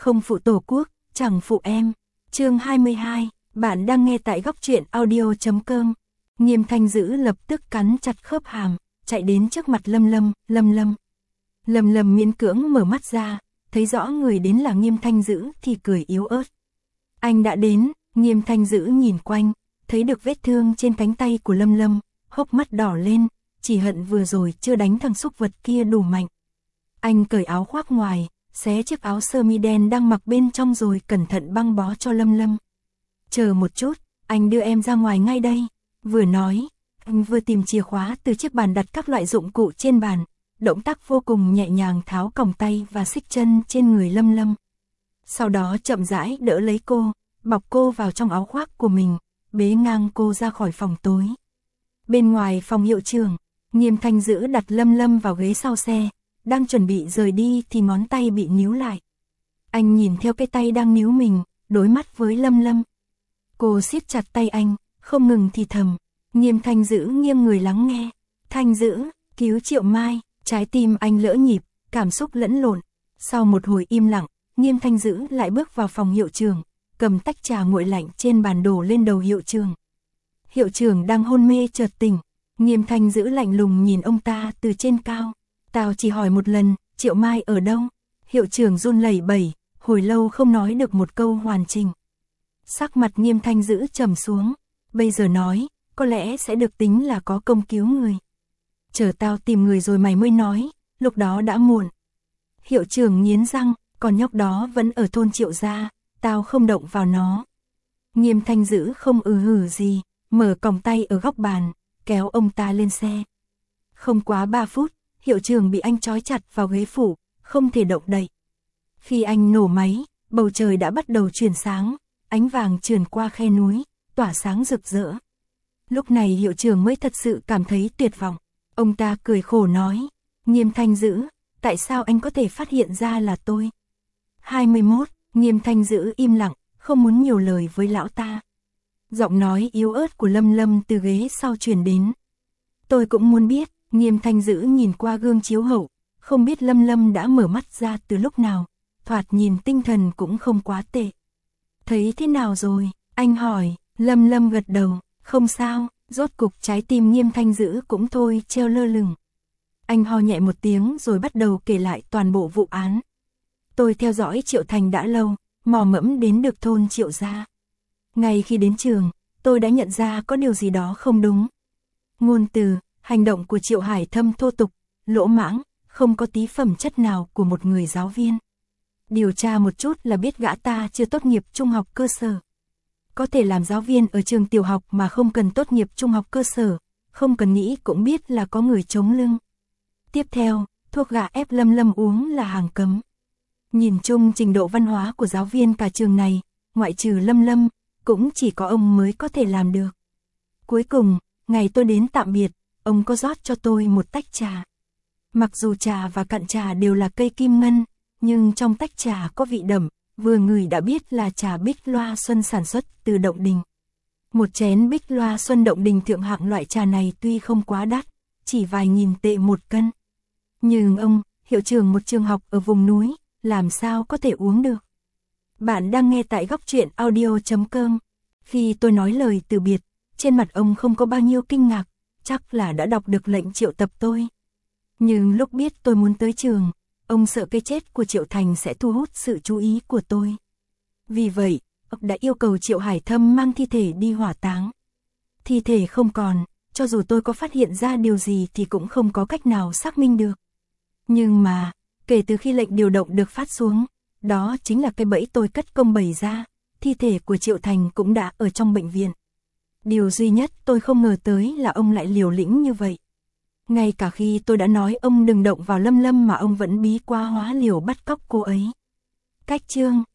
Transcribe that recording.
Không phụ tổ quốc, chẳng phụ em. Chương 22, bạn đang nghe tại góc truyện audio.com. Nghiêm Thanh Dữ lập tức cắn chặt khớp hàm, chạy đến trước mặt Lâm Lâm. Lâm Lâm miễn cưỡng mở mắt ra, thấy rõ người đến là Nghiêm Thanh Dữ thì cười yếu ớt. Anh đã đến. Nghiêm Thanh Dữ nhìn quanh, thấy được vết thương trên cánh tay của Lâm Lâm, hốc mắt đỏ lên, chỉ hận vừa rồi chưa đánh thằng súc vật kia đủ mạnh. Anh cởi áo khoác ngoài, xé chiếc áo sơ mi đen đang mặc bên trong rồi cẩn thận băng bó cho Lâm Lâm. Chờ một chút, anh đưa em ra ngoài ngay đây. Vừa nói, anh vừa tìm chìa khóa từ chiếc bàn đặt các loại dụng cụ trên bàn, động tác vô cùng nhẹ nhàng tháo còng tay và xích chân trên người Lâm Lâm. Sau đó chậm rãi đỡ lấy cô, bọc cô vào trong áo khoác của mình, bế ngang cô ra khỏi phòng tối. Bên ngoài phòng hiệu trưởng, Nghiêm Thanh Dữ đặt Lâm Lâm vào ghế sau xe, đang chuẩn bị rời đi thì ngón tay bị níu lại. Anh nhìn theo cái tay đang níu mình, đối mắt với Lâm Lâm. Cô siết chặt tay anh, không ngừng thì thầm. Nghiêm Thanh Dữ nghiêng người lắng nghe. Thanh Dữ, cứu Triệu Mai. Trái tim anh lỡ nhịp, cảm xúc lẫn lộn. Sau một hồi im lặng, Nghiêm Thanh Dữ lại bước vào phòng hiệu trưởng, cầm tách trà nguội lạnh trên bàn đổ lên đầu hiệu trưởng. Hiệu trưởng đang hôn mê chợt tỉnh. Nghiêm Thanh Dữ lạnh lùng nhìn ông ta từ trên cao. Tao chỉ hỏi một lần, Triệu Mai ở đâu? Hiệu trưởng run lẩy bẩy, hồi lâu không nói được một câu hoàn chỉnh. Sắc mặt Nghiêm Thanh Dữ trầm xuống. Bây giờ nói, có lẽ sẽ được tính là có công cứu người. Chờ tao tìm người rồi mày mới nói, lúc đó đã muộn. Hiệu trưởng nghiến răng, con nhóc đó vẫn ở thôn Triệu gia, tao không động vào nó. Nghiêm Thanh Dữ không hử gì, mở còng tay ở góc bàn, kéo ông ta lên xe. Không quá 3 phút, hiệu trưởng bị anh trói chặt vào ghế phụ, không thể động đậy. Khi anh nổ máy, bầu trời đã bắt đầu chuyển sáng, ánh vàng trườn qua khe núi, tỏa sáng rực rỡ. Lúc này hiệu trưởng mới thật sự cảm thấy tuyệt vọng. Ông ta cười khổ nói, Nghiêm Thanh Dữ, tại sao anh có thể phát hiện ra là tôi? 21, Nghiêm Thanh Dữ im lặng, không muốn nhiều lời với lão ta. Giọng nói yếu ớt của Lâm Lâm từ ghế sau truyền đến. Tôi cũng muốn biết. Nghiêm Thanh Dữ nhìn qua gương chiếu hậu, không biết Lâm Lâm đã mở mắt ra từ lúc nào, thoạt nhìn tinh thần cũng không quá tệ. Thấy thế nào rồi? Anh hỏi. Lâm Lâm gật đầu, không sao. Rốt cục trái tim Nghiêm Thanh Dữ cũng thôi treo lơ lửng. Anh ho nhẹ một tiếng rồi bắt đầu kể lại toàn bộ vụ án. Tôi theo dõi Triệu Thành đã lâu, mò mẫm đến được thôn Triệu gia. Ngay khi đến trường, tôi đã nhận ra có điều gì đó không đúng. Ngôn từ, hành động của Triệu Hải Thâm thô tục, lỗ mãng, không có tí phẩm chất nào của một người giáo viên. Điều tra một chút là biết gã ta chưa tốt nghiệp trung học cơ sở. Có thể làm giáo viên ở trường tiểu học mà không cần tốt nghiệp trung học cơ sở, không cần nghĩ cũng biết là có người chống lưng. Tiếp theo, thuốc gà ép Lâm Lâm uống là hàng cấm. Nhìn chung trình độ văn hóa của giáo viên cả trường này, ngoại trừ Lâm Lâm, cũng chỉ có ông mới có thể làm được. Cuối cùng, ngày tôi đến tạm biệt, ông có rót cho tôi một tách trà. Mặc dù trà và cặn trà đều là cây kim ngân, nhưng trong tách trà có vị đậm, vừa ngửi đã biết là trà Bích Loa Xuân sản xuất từ Động Đình. Một chén Bích Loa Xuân Động Đình thượng hạng loại trà này tuy không quá đắt, chỉ vài nghìn tệ một cân. Nhưng ông, hiệu trưởng một trường học ở vùng núi, làm sao có thể uống được? Bạn đang nghe tại góc truyện audio.com. Khi tôi nói lời từ biệt, trên mặt ông không có bao nhiêu kinh ngạc, chắc là đã đọc được lệnh triệu tập tôi. Nhưng lúc biết tôi muốn tới trường, ông sợ cái chết của Triệu Thành sẽ thu hút sự chú ý của tôi. Vì vậy, ông đã yêu cầu Triệu Hải Thâm mang thi thể đi hỏa táng. Thi thể không còn, cho dù tôi có phát hiện ra điều gì thì cũng không có cách nào xác minh được. Nhưng mà, kể từ khi lệnh điều động được phát xuống, đó chính là cái bẫy tôi cất công bày ra, thi thể của Triệu Thành cũng đã ở trong bệnh viện. Điều duy nhất tôi không ngờ tới là ông lại liều lĩnh như vậy. Ngay cả khi tôi đã nói ông đừng động vào Lâm Lâm mà ông vẫn bí quá hóa liều bắt cóc cô ấy. Cách chương